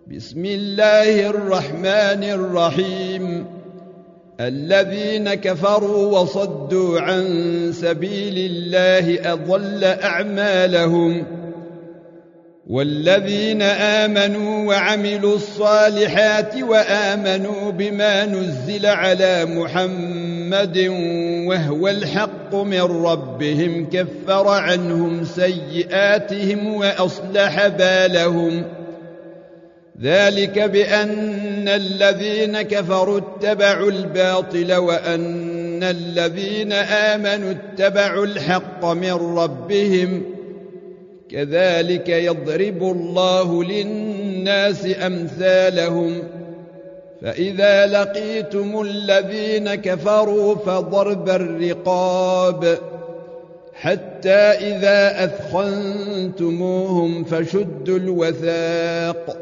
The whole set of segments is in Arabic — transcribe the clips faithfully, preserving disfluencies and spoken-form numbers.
بسم الله الرحمن الرحيم. الذين كفروا وصدوا عن سبيل الله أضل أعمالهم، والذين آمنوا وعملوا الصالحات وآمنوا بما نزل على محمد وهو الحق من ربهم كفر عنهم سيئاتهم وأصلح بالهم. ذلك بأن الذين كفروا اتبعوا الباطل وأن الذين آمنوا اتبعوا الحق من ربهم، كذلك يضرب الله للناس أمثالهم. فإذا لقيتم الذين كفروا فضرب الرقاب حتى إذا أثخنتموهم فشدوا الوثاق،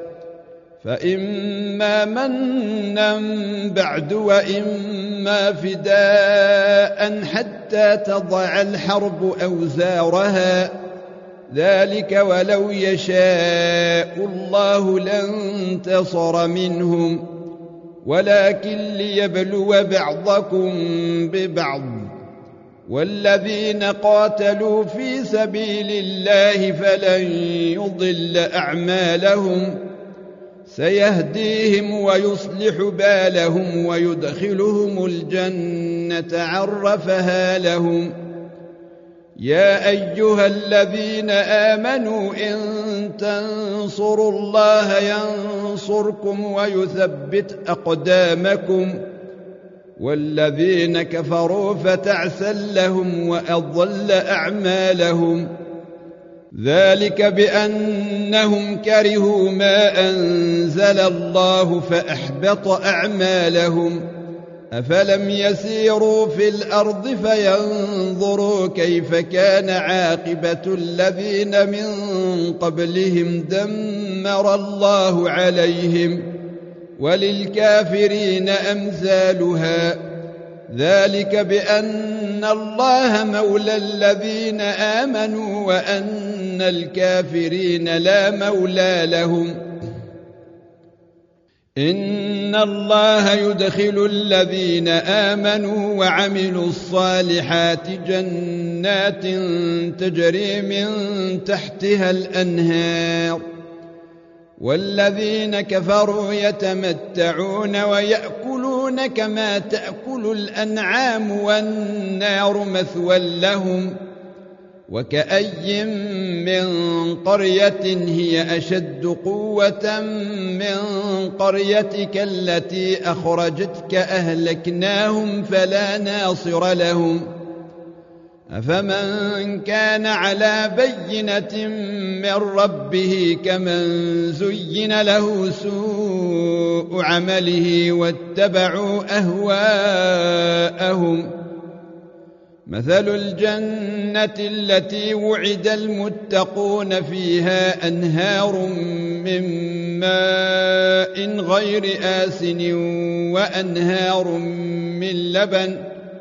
فإما منا بعد وإما فداء حتى تضع الحرب أوزارها، ذلك ولو يشاء الله لانتصر منهم، ولكن ليبلو بعضكم ببعض. والذين قاتلوا في سبيل الله فلن يضل أعمالهم، سيهديهم ويصلح بالهم ويدخلهم الجنة عرفها لهم. يا أيها الذين آمنوا إن تنصروا الله ينصركم ويثبت أقدامكم، والذين كفروا فتعسا لهم وأضل أعمالهم. ذلك بأنهم كرهوا ما أنزل الله فأحبط أعمالهم. أفلم يسيروا في الأرض فينظروا كيف كان عاقبة الذين من قبلهم دمر الله عليهم، وللكافرين أمثالها. ذلك بأن الله مولى الذين آمنوا وأن الكافرين لا مولى لهم. إن الله يدخل الذين آمنوا وعملوا الصالحات جنات تجري من تحتها الأنهار، والذين كفروا يتمتعون ويأكلون كما تأكل الأنعام والنار مثوى لهم. وكأي من قرية هي أشد قوة من قريتك التي أخرجتك أهلكناهم فلا ناصر لهم. أفمن كان على بينة من ربه كمن زين له سوء عمله واتبعوا أهواءهم. مثل الجنة التي وعد المتقون فيها أنهار من ماء غير آسن وأنهار من لبن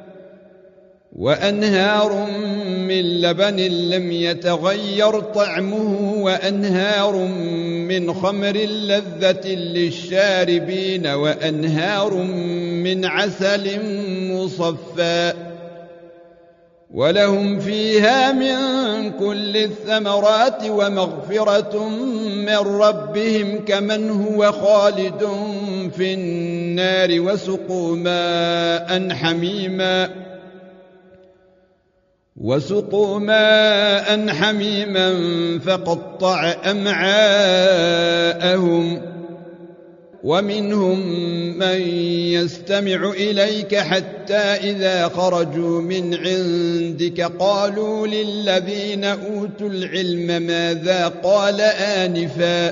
وأنهار من لبن لم يتغير طعمه وأنهار من خمر لذة للشاربين وأنهار من عسل مصفى، ولهم فيها من كل الثمرات ومغفرة من ربهم كمن هو خالد في النار وسقوا ماء حميما وسقوا ماء حميما فقطع أمعاءهم. ومنهم من يستمع إليك حتى إذا خرجوا من عندك قالوا للذين أوتوا العلم ماذا قال آنفا،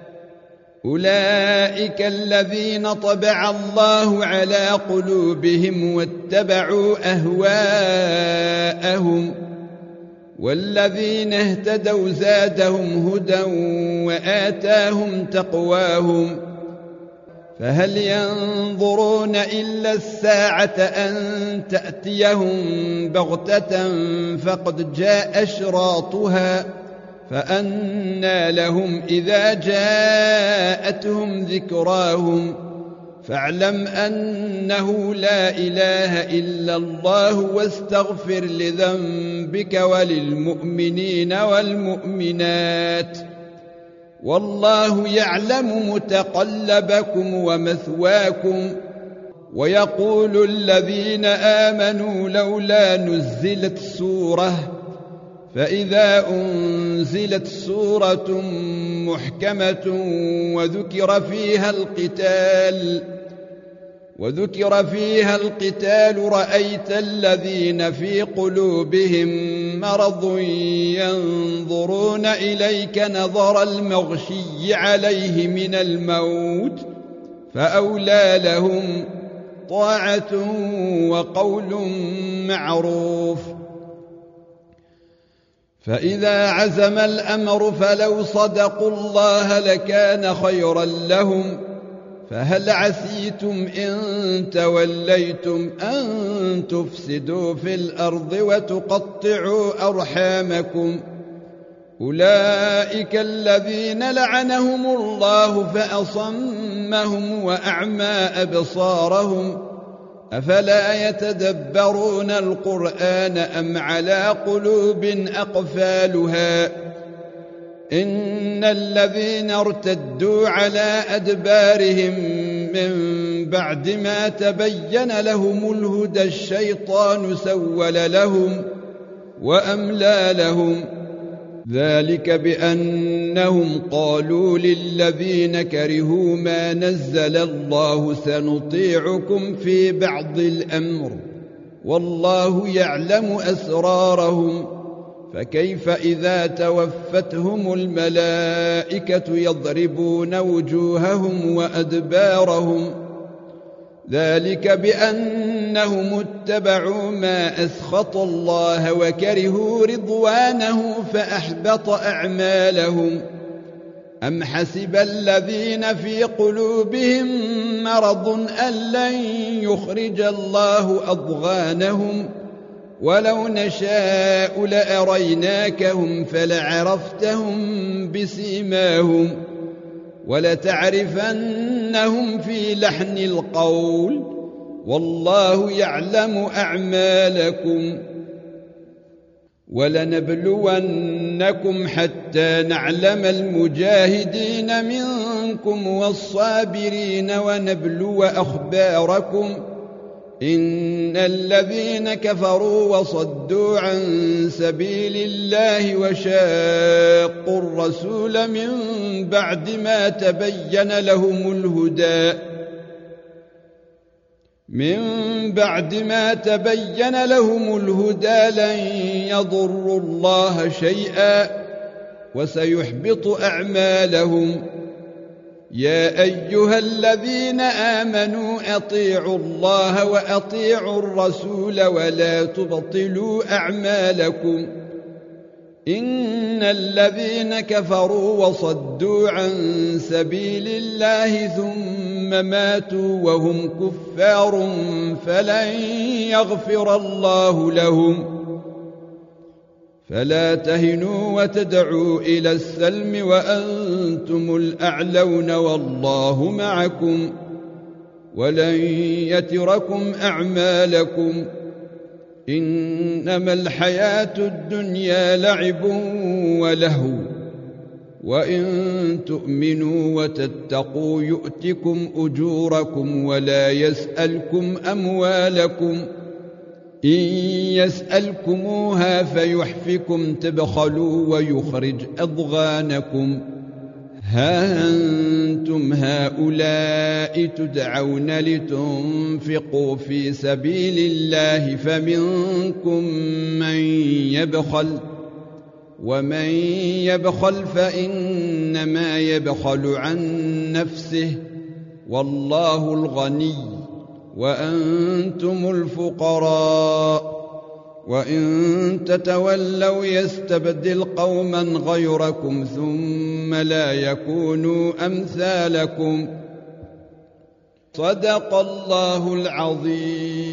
أولئك الذين طبع الله على قلوبهم واتبعوا أهواءهم، والذين اهتدوا زادهم هدى وآتاهم تقواهم. فهل ينظرون إلا الساعة أن تأتيهم بغتة فقد جاء أشراطها فأنى لهم إذا جاءتهم ذكراهم فاعلم أنه لا إله إلا الله واستغفر لذنبك وللمؤمنين والمؤمنات والله يعلم متقلبكم ومثواكم. ويقول الذين آمنوا لولا نزلت سورة فإذا أنزلت سورة محكمة وذكر فيها القتال وذكر فيها القتال رأيت الذين في قلوبهم مرض ينظرون إليك نظر المغشي عليه من الموت فأولى لهم طاعة وقول معروف. فإذا عزم الأمر فلو صدقوا الله لكان خيرا لهم فهل عسيتم إن توليتم أن تفسدوا في الأرض وتقطعوا أرحامكم أولئك الذين لعنهم الله فأصمهم وأعمى أبصارهم أفلا يتدبرون القرآن أم على قلوب أقفالها إن الذين ارتدوا على أدبارهم من بعد ما تبين لهم الهدى الشيطان سول لهم وأملى لهم ذلك بأنهم قالوا للذين كرهوا ما نزل الله سنطيعكم في بعض الأمر والله يعلم أسرارهم فكيف إذا توفتهم الملائكة يضربون وجوههم وأدبارهم ذلك بأنهم اتبعوا ما أسخط الله وكرهوا رضوانه فأحبط أعمالهم أم حسب الذين في قلوبهم مرض أن لن يخرج الله أضغانهم ولو نشاء لأريناكهم فلعرفتهم بسيماهم ولتعرفنهم في لحن القول والله يعلم أعمالكم ولنبلونكم حتى نعلم المجاهدين منكم والصابرين ونبلو أخباركم إن الذين كفروا وصدوا عن سبيل الله وشاقوا الرسول من بعد ما تبين لهم الهدى من بعد ما تبين لهم الهدى لن يضروا الله شيئا وسيحبط أعمالهم يا أيها الذين آمنوا أطيعوا الله وأطيعوا الرسول ولا تبطلوا أعمالكم إن الذين كفروا وصدوا عن سبيل الله ثم ماتوا وهم كفار فلن يغفر الله لهم فلا تهنوا وتدعوا إلى السلم وأنتم الأعلون والله معكم ولن يتركم أعمالكم إنما الحياة الدنيا لعب ولهو وإن تؤمنوا وتتقوا يؤتكم أجوركم ولا يسألكم أموالكم إن يسألكموها فيحفكم تبخلوا ويخرج أضغانكم ها أنتم هؤلاء تدعون لتنفقوا في سبيل الله فمنكم من يبخل ومن يبخل فإنما يبخل عن نفسه والله الغني وأنتم الفقراء وإن تتولوا يستبدل قوما غيركم ثم لا يكونوا أمثالكم صدق الله العظيم.